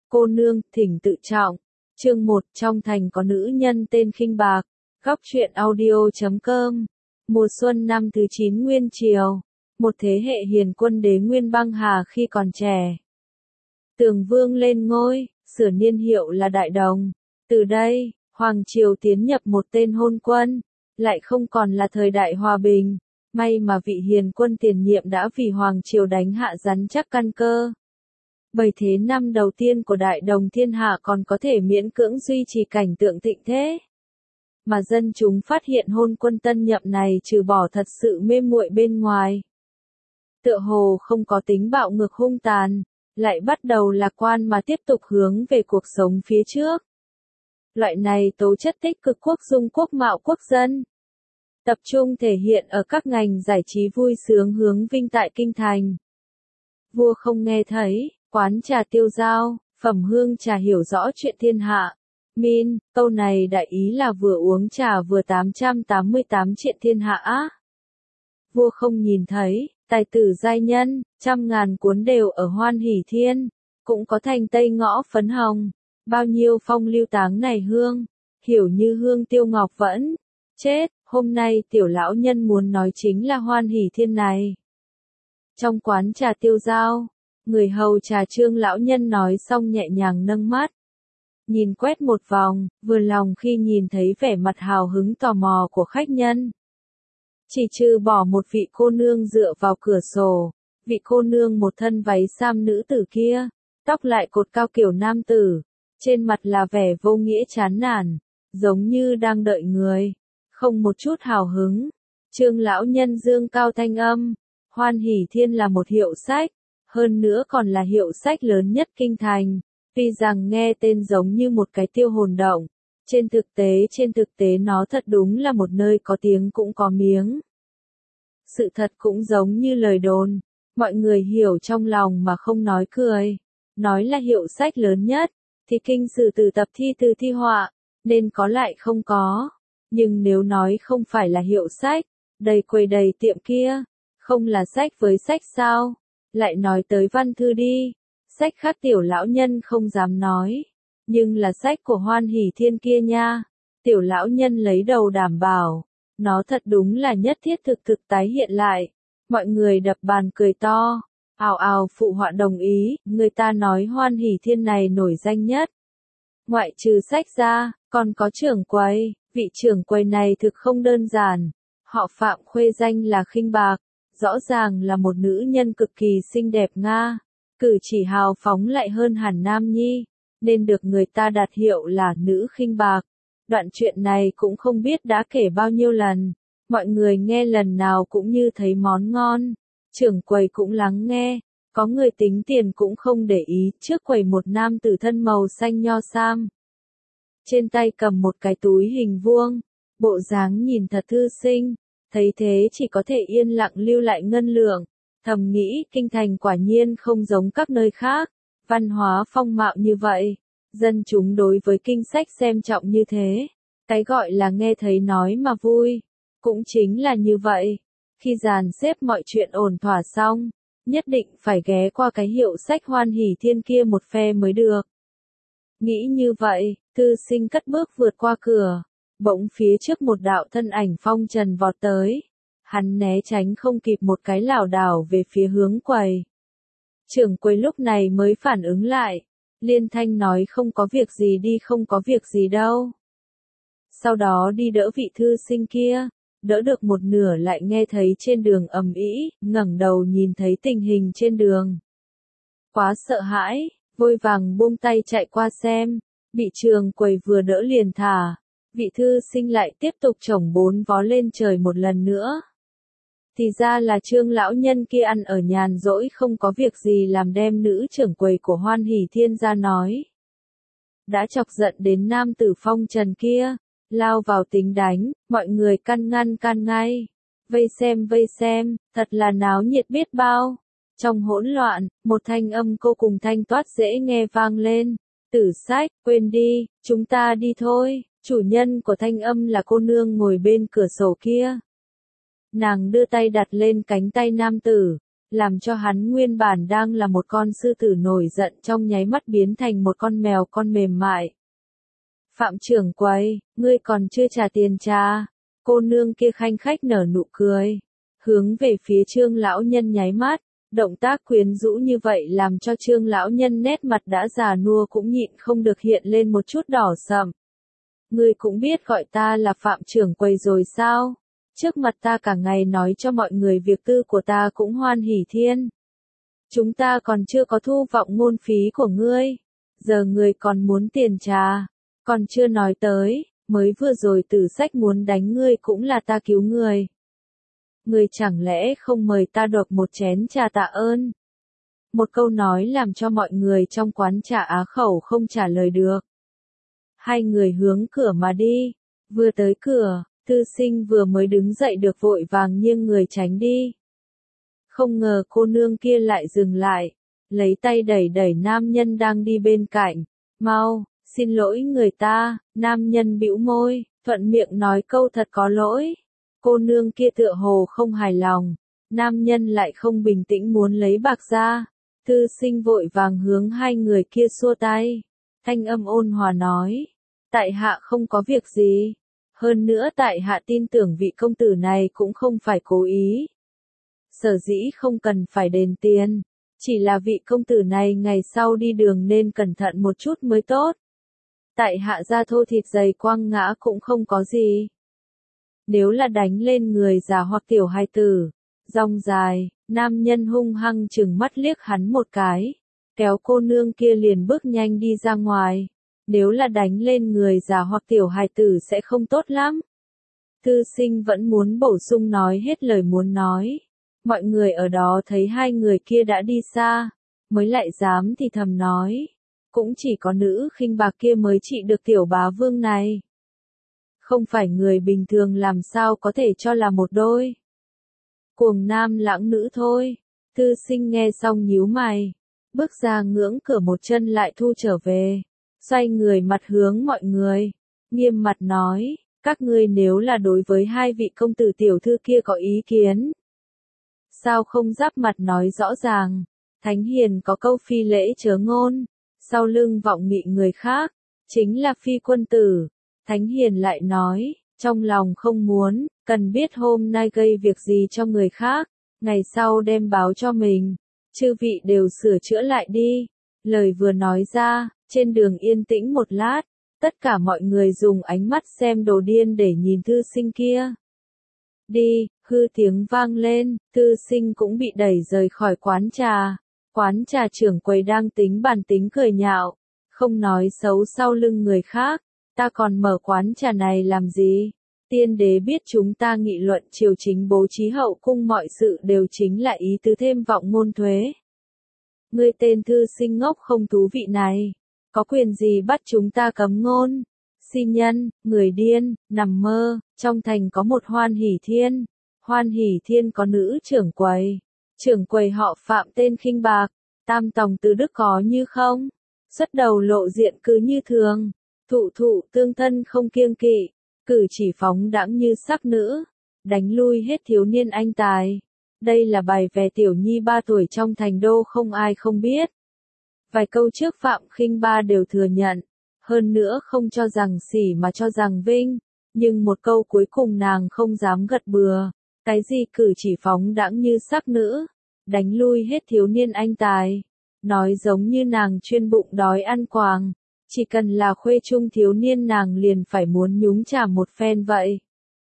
Cô nương, thỉnh tự trọng. Chương 1, trong thành có nữ nhân tên Khinh Bạc. Góc truyện audio.com. Mùa xuân năm thứ 9 Nguyên Triều. Một thế hệ hiền quân đế Nguyên Băng Hà khi còn trẻ. Tường Vương lên ngôi, sửa niên hiệu là Đại Đồng. Từ đây, Hoàng Triều tiến nhập một tên hôn quân, lại không còn là thời đại hòa bình. May mà vị hiền quân tiền nhiệm đã vì Hoàng Triều đánh hạ rắn chắc căn cơ. 7 thế năm đầu tiên của Đại Đồng thiên hạ còn có thể miễn cưỡng duy trì cảnh tượng thịnh thế. Mà dân chúng phát hiện hôn quân tân nhậm này trừ bỏ thật sự mê muội bên ngoài. Tựa hồ không có tính bạo ngược hung tàn, lại bắt đầu lạc quan mà tiếp tục hướng về cuộc sống phía trước. Loại này tố chất tích cực quốc dung quốc mạo quốc dân. Tập trung thể hiện ở các ngành giải trí vui sướng hướng vinh tại kinh thành. Vua không nghe thấy, quán trà tiêu dao, phẩm hương trà hiểu rõ chuyện thiên hạ. Min, câu này đại ý là vừa uống trà vừa 888 chuyện thiên hạ á. Vua không nhìn thấy, tài tử giai nhân, trăm ngàn cuốn đều ở Hoan Hỷ Thiên, cũng có thành Tây Ngõ phấn hồng. Bao nhiêu phong lưu táng này hương, hiểu như hương tiêu ngọc vẫn. Chết, hôm nay tiểu lão nhân muốn nói chính là Hoan Hỷ Thiên này. Trong quán trà tiêu dao, người hầu trà Trương lão nhân nói xong nhẹ nhàng nâng mắt. Nhìn quét một vòng, vừa lòng khi nhìn thấy vẻ mặt hào hứng tò mò của khách nhân. Chỉ trừ bỏ một vị cô nương dựa vào cửa sổ, vị cô nương một thân váy sam nữ tử kia, tóc lại cột cao kiểu nam tử, trên mặt là vẻ vô nghĩa chán nản, giống như đang đợi người, không một chút hào hứng. Trương lão nhân dương cao thanh âm, Hoan Hỷ Thiên là một hiệu sách, hơn nữa còn là hiệu sách lớn nhất kinh thành. Tuy rằng nghe tên giống như một cái tiêu hồn động, trên thực tế nó thật đúng là một nơi có tiếng cũng có miếng. Sự thật cũng giống như lời đồn, mọi người hiểu trong lòng mà không nói cười. Nói là hiệu sách lớn nhất, thì kinh sử từ tập thi từ thi họa, nên có lại không có. Nhưng nếu nói không phải là hiệu sách, đầy quầy đầy tiệm kia, không là sách với sách sao? Lại nói tới văn thư đi. Sách khác tiểu lão nhân không dám nói, nhưng là sách của Hoan Hỷ Thiên kia nha. Tiểu lão nhân lấy đầu đảm bảo, nó thật đúng là nhất thiết thực tái hiện lại. Mọi người đập bàn cười to, ào ào phụ họa đồng ý, người ta nói Hoan Hỷ Thiên này nổi danh nhất. Ngoại trừ sách ra, còn có trưởng quầy, vị trưởng quầy này thực không đơn giản. Họ Phạm khuê danh là Khinh Bạc, rõ ràng là một nữ nhân cực kỳ xinh đẹp Nga. Cử chỉ hào phóng lại hơn hẳn nam nhi, nên được người ta đặt hiệu là nữ Khinh Bạc. Đoạn chuyện này cũng không biết đã kể bao nhiêu lần, mọi người nghe lần nào cũng như thấy món ngon. Trưởng quầy cũng lắng nghe, có người tính tiền cũng không để ý, trước quầy một nam tử thân màu xanh nho sam. Trên tay cầm một cái túi hình vuông, bộ dáng nhìn thật thư sinh, thấy thế chỉ có thể yên lặng lưu lại ngân lượng. Thầm nghĩ kinh thành quả nhiên không giống các nơi khác, văn hóa phong mạo như vậy, dân chúng đối với kinh sách xem trọng như thế, cái gọi là nghe thấy nói mà vui, cũng chính là như vậy. Khi dàn xếp mọi chuyện ổn thỏa xong, nhất định phải ghé qua cái hiệu sách Hoan Hỷ Thiên kia một phe mới được. Nghĩ như vậy, thư sinh cất bước vượt qua cửa, bỗng phía trước một đạo thân ảnh phong trần vọt tới. Hắn né tránh không kịp một cái lảo đảo về phía hướng quầy. Trưởng quầy lúc này mới phản ứng lại, liên thanh nói không có việc gì đi, không có việc gì đâu. Sau đó đi đỡ vị thư sinh kia, đỡ được một nửa lại nghe thấy trên đường ầm ĩ, ngẩng đầu nhìn thấy tình hình trên đường. Quá sợ hãi, vội vàng buông tay chạy qua xem, bị trưởng quầy vừa đỡ liền thả, vị thư sinh lại tiếp tục chổng bốn vó lên trời một lần nữa. Thì ra là Trương lão nhân kia ăn ở nhàn rỗi không có việc gì làm, đem nữ trưởng quầy của Hoan Hỷ Thiên ra nói. Đã chọc giận đến nam tử phong trần kia, lao vào tính đánh, mọi người can ngay. Vây xem, thật là náo nhiệt biết bao. Trong hỗn loạn, một thanh âm cô cùng thanh toát dễ nghe vang lên. Tử Sách, quên đi, chúng ta đi thôi. Chủ nhân của thanh âm là cô nương ngồi bên cửa sổ kia. Nàng đưa tay đặt lên cánh tay nam tử, làm cho hắn nguyên bản đang là một con sư tử nổi giận trong nháy mắt biến thành một con mèo con mềm mại. Phạm trưởng quầy, ngươi còn chưa trả tiền trà. Cô nương kia khanh khách nở nụ cười, hướng về phía Trương lão nhân nháy mắt, động tác quyến rũ như vậy làm cho Trương lão nhân nét mặt đã già nua cũng nhịn không được hiện lên một chút đỏ sậm. Ngươi cũng biết gọi ta là Phạm trưởng quầy rồi sao? Trước mặt ta cả ngày nói cho mọi người việc tư của ta cũng hoan hỉ thiên. Chúng ta còn chưa có thu vọng ngôn phí của ngươi, giờ ngươi còn muốn tiền trà, còn chưa nói tới, mới vừa rồi Tử Sách muốn đánh ngươi cũng là ta cứu ngươi. Ngươi chẳng lẽ không mời ta độc một chén trà tạ ơn? Một câu nói làm cho mọi người trong quán trà á khẩu không trả lời được. Hai người hướng cửa mà đi, vừa tới cửa, Thư Sinh vừa mới đứng dậy được vội vàng nghiêng người tránh đi. Không ngờ cô nương kia lại dừng lại, lấy tay đẩy đẩy nam nhân đang đi bên cạnh. Mau, xin lỗi người ta, nam nhân bĩu môi, thuận miệng nói câu thật có lỗi. Cô nương kia tựa hồ không hài lòng, nam nhân lại không bình tĩnh muốn lấy bạc ra. Thư Sinh vội vàng hướng hai người kia xua tay, thanh âm ôn hòa nói, tại hạ không có việc gì. Hơn nữa tại hạ tin tưởng vị công tử này cũng không phải cố ý. Sở dĩ không cần phải đền tiền, chỉ là vị công tử này ngày sau đi đường nên cẩn thận một chút mới tốt. Tại hạ ra thô thịt dày quăng ngã cũng không có gì. Nếu là đánh lên người già hoặc tiểu hài tử, rong dài, nam nhân hung hăng chừng mắt liếc hắn một cái, kéo cô nương kia liền bước nhanh đi ra ngoài. Nếu là đánh lên người già hoặc tiểu hài tử sẽ không tốt lắm. Thư Sinh vẫn muốn bổ sung nói hết lời muốn nói. Mọi người ở đó thấy hai người kia đã đi xa, mới lại dám thì thầm nói. Cũng chỉ có nữ khinh bạc kia mới trị được tiểu bá vương này. Không phải người bình thường làm sao có thể cho là một đôi. Cuồng nam lãng nữ thôi. Thư Sinh nghe xong nhíu mày, bước ra ngưỡng cửa một chân lại thu trở về. Xoay người mặt hướng mọi người, nghiêm mặt nói, các ngươi nếu là đối với hai vị công tử tiểu thư kia có ý kiến, sao không giáp mặt nói rõ ràng? Thánh hiền có câu phi lễ chớ ngôn, sau lưng vọng nghị người khác, chính là phi quân tử. Thánh hiền lại nói, trong lòng không muốn, cần biết hôm nay gây việc gì cho người khác, ngày sau đem báo cho mình. Chư vị đều sửa chữa lại đi. Lời vừa nói ra, trên đường yên tĩnh một lát, tất cả mọi người dùng ánh mắt xem đồ điên để nhìn Thư Sinh kia. Đi, hư tiếng vang lên, Thư Sinh cũng bị đẩy rời khỏi quán trà. Quán trà trưởng quầy đang tính bàn tính cười nhạo, không nói xấu sau lưng người khác, ta còn mở quán trà này làm gì? Tiên đế biết chúng ta nghị luận triều chính bố trí hậu cung mọi sự đều chính là ý tứ thêm vọng ngôn thuế. Ngươi tên Thư Sinh ngốc không thú vị này, có quyền gì bắt chúng ta cấm ngôn? Si nhân, người điên, nằm mơ, trong thành có một Hoan Hỷ Thiên. Hoan Hỷ Thiên có nữ trưởng quầy họ Phạm tên khinh bạc, tam tòng tứ đức có như không? Xuất đầu lộ diện cứ như thường, thụ tương thân không kiêng kỵ, cử chỉ phóng đãng như sắc nữ, đánh lui hết thiếu niên anh tài. Đây là bài về tiểu nhi 3 tuổi trong thành đô không ai không biết. Vài câu trước Phạm Khinh Ba đều thừa nhận, hơn nữa không cho rằng sỉ mà cho rằng vinh, nhưng một câu cuối cùng nàng không dám gật bừa. Cái gì cử chỉ phóng đãng như sắc nữ, đánh lui hết thiếu niên anh tài, nói giống như nàng chuyên bụng đói ăn quàng, chỉ cần là khuê trung thiếu niên nàng liền phải muốn nhúng chàm một phen vậy.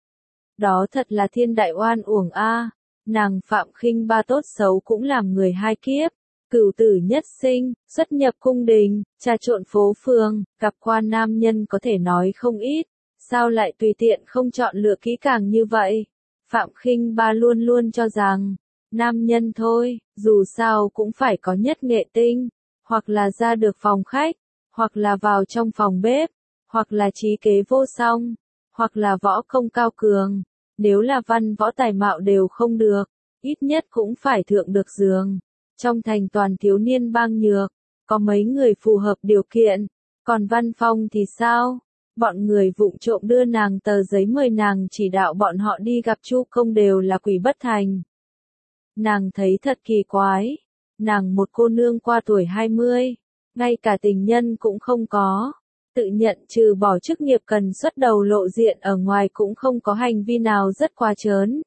Đó thật là thiên đại oan uổng a. Nàng Phạm Khinh Ba tốt xấu cũng làm người hai kiếp, cửu tử nhất sinh, xuất nhập cung đình, trà trộn phố phường, gặp qua nam nhân có thể nói không ít, sao lại tùy tiện không chọn lựa kỹ càng như vậy? Phạm Khinh Ba luôn luôn cho rằng, nam nhân thôi, dù sao cũng phải có nhất nghệ tinh, hoặc là ra được phòng khách, hoặc là vào trong phòng bếp, hoặc là trí kế vô song, hoặc là võ công cao cường. Nếu là văn võ tài mạo đều không được, ít nhất cũng phải thượng được giường. Trong thành toàn thiếu niên bang nhược, có mấy người phù hợp điều kiện, còn Văn Phong thì sao? Bọn người vụng trộm đưa nàng tờ giấy mời nàng chỉ đạo bọn họ đi gặp Chu Công đều là quỷ bất thành. Nàng thấy thật kỳ quái. Nàng một cô nương qua tuổi 20, ngay cả tình nhân cũng không có. Tự nhận trừ bỏ chức nghiệp cần xuất đầu lộ diện ở ngoài cũng không có hành vi nào rất quá trớn.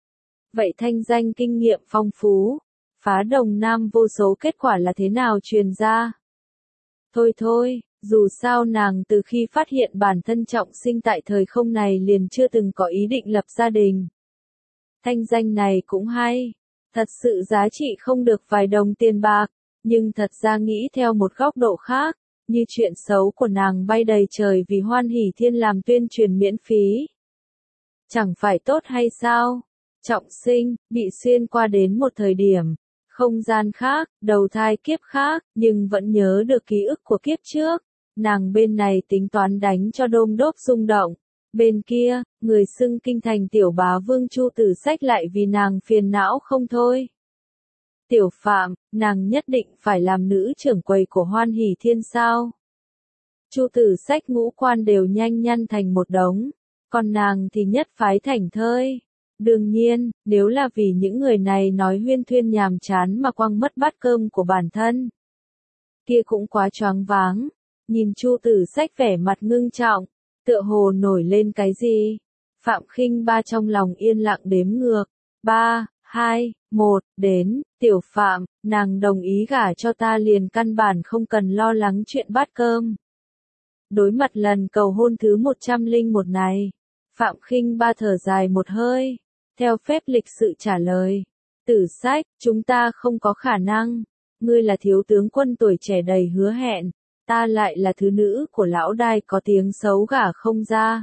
Vậy thanh danh kinh nghiệm phong phú, phá Đồng Nam vô số kết quả là thế nào truyền ra? Thôi thôi, dù sao nàng từ khi phát hiện bản thân trọng sinh tại thời không này liền chưa từng có ý định lập gia đình. Thanh danh này cũng hay, thật sự giá trị không được vài đồng tiền bạc, nhưng thật ra nghĩ theo một góc độ khác, như chuyện xấu của nàng bay đầy trời vì Hoan Hỷ Thiên làm tuyên truyền miễn phí. Chẳng phải tốt hay sao? Trọng sinh, bị xuyên qua đến một thời điểm, không gian khác, đầu thai kiếp khác, nhưng vẫn nhớ được ký ức của kiếp trước. Nàng bên này tính toán đánh cho đôm đốp rung động. Bên kia, người xưng kinh thành tiểu bá vương Chu Tử Sách lại vì nàng phiền não không thôi. Tiểu Phạm, nàng nhất định phải làm nữ trưởng quầy của Hoan Hỷ Thiên sao? Chu Tử Sách ngũ quan đều nhanh nhăn thành một đống, còn nàng thì nhất phái thảnh thơi. Đương nhiên, nếu là vì những người này nói huyên thuyên nhàm chán mà quăng mất bát cơm của bản thân, kia cũng quá choáng váng. Nhìn Chu Tử Sách vẻ mặt ngưng trọng, tựa hồ nổi lên cái gì. Phạm Khinh Ba trong lòng yên lặng đếm ngược. 3, 2, 1, đến, Tiểu Phạm, nàng đồng ý gả cho ta liền căn bản không cần lo lắng chuyện bát cơm. Đối mặt lần cầu hôn thứ 101 này, Phạm Khinh Ba thở dài một hơi, theo phép lịch sự trả lời. Tử Sách, chúng ta không có khả năng, ngươi là thiếu tướng quân tuổi trẻ đầy hứa hẹn, ta lại là thứ nữ của lão đai có tiếng xấu gả không ra.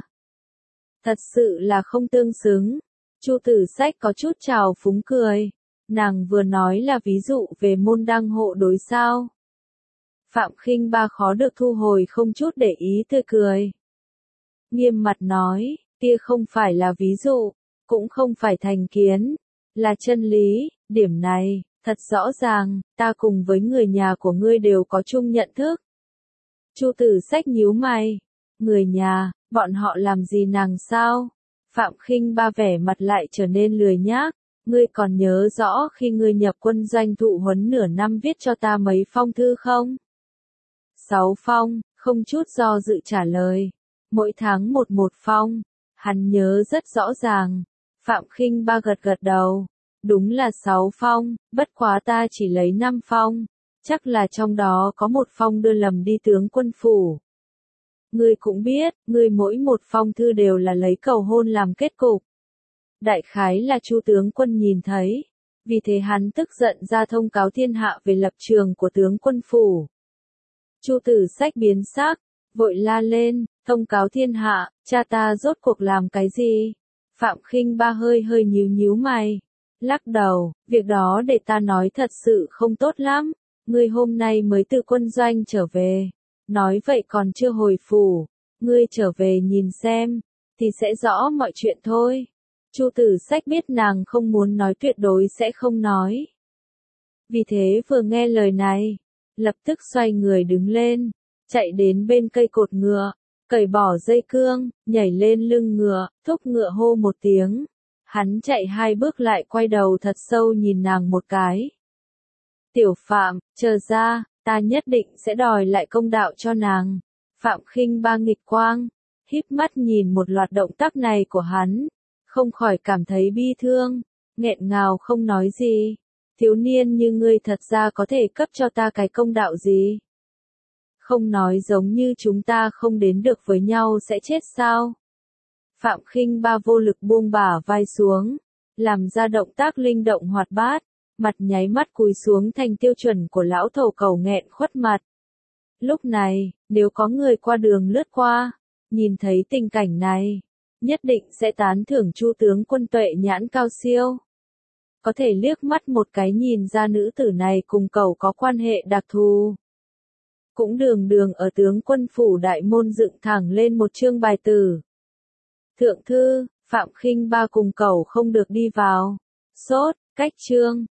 Thật sự là không tương xứng. Chu Tử Sách có chút trào phúng cười. Nàng vừa nói là ví dụ về môn đăng hộ đối sao. Phạm Khinh Ba khó được thu hồi không chút để ý tươi cười. Nghiêm mặt nói, kia không phải là ví dụ, cũng không phải thành kiến, là chân lý, điểm này, thật rõ ràng, ta cùng với người nhà của ngươi đều có chung nhận thức. Chu Tử Sách nhíu mày, người nhà, bọn họ làm gì nàng sao? Phạm Khinh Ba vẻ mặt lại trở nên lười nhác, ngươi còn nhớ rõ khi ngươi nhập quân doanh thụ huấn nửa năm viết cho ta mấy phong thư không? 6 phong, không chút do dự trả lời, mỗi tháng một phong, hắn nhớ rất rõ ràng. Phạm Khinh Ba gật gật đầu, đúng là 6 phong, bất quá ta chỉ lấy 5 phong, chắc là trong đó có một phong đưa lầm đi tướng quân phủ. Ngươi cũng biết, ngươi mỗi một phong thư đều là lấy cầu hôn làm kết cục. Đại khái là Chu tướng quân nhìn thấy, vì thế hắn tức giận ra thông cáo thiên hạ về lập trường của tướng quân phủ. Chu Tử Sách biến sắc, vội la lên, thông cáo thiên hạ, cha ta rốt cuộc làm cái gì? Phạm Khinh Ba hơi hơi nhíu mày, lắc đầu, việc đó để ta nói thật sự không tốt lắm, ngươi hôm nay mới từ quân doanh trở về, nói vậy còn chưa hồi phủ, ngươi trở về nhìn xem, thì sẽ rõ mọi chuyện thôi. Chu Tử Sách biết nàng không muốn nói tuyệt đối sẽ không nói. Vì thế vừa nghe lời này, lập tức xoay người đứng lên, chạy đến bên cây cột ngựa, cởi bỏ dây cương, nhảy lên lưng ngựa, thúc ngựa hô một tiếng. Hắn chạy 2 bước lại quay đầu thật sâu nhìn nàng một cái. Tiểu Phạm, chờ ra, ta nhất định sẽ đòi lại công đạo cho nàng. Phạm Khinh Ba nghịch quang, híp mắt nhìn một loạt động tác này của hắn, không khỏi cảm thấy bi thương, nghẹn ngào không nói gì. Thiếu niên như ngươi thật ra có thể cấp cho ta cái công đạo gì? Không nói giống như chúng ta không đến được với nhau sẽ chết sao? Phạm Khinh Ba vô lực buông bả vai xuống, làm ra động tác linh động hoạt bát, mặt nháy mắt cúi xuống thành tiêu chuẩn của lão thầu cầu nghẹn khuất mặt. Lúc này, nếu có người qua đường lướt qua, nhìn thấy tình cảnh này, nhất định sẽ tán thưởng Chu tướng quân tuệ nhãn cao siêu. Có thể liếc mắt một cái nhìn ra nữ tử này cùng cậu có quan hệ đặc thù. Cũng đường đường ở tướng quân phủ đại môn dựng thẳng lên một chương bài tử. Thượng thư, Phạm Khinh Ba cùng cậu không được đi vào. Sốt, cách chương.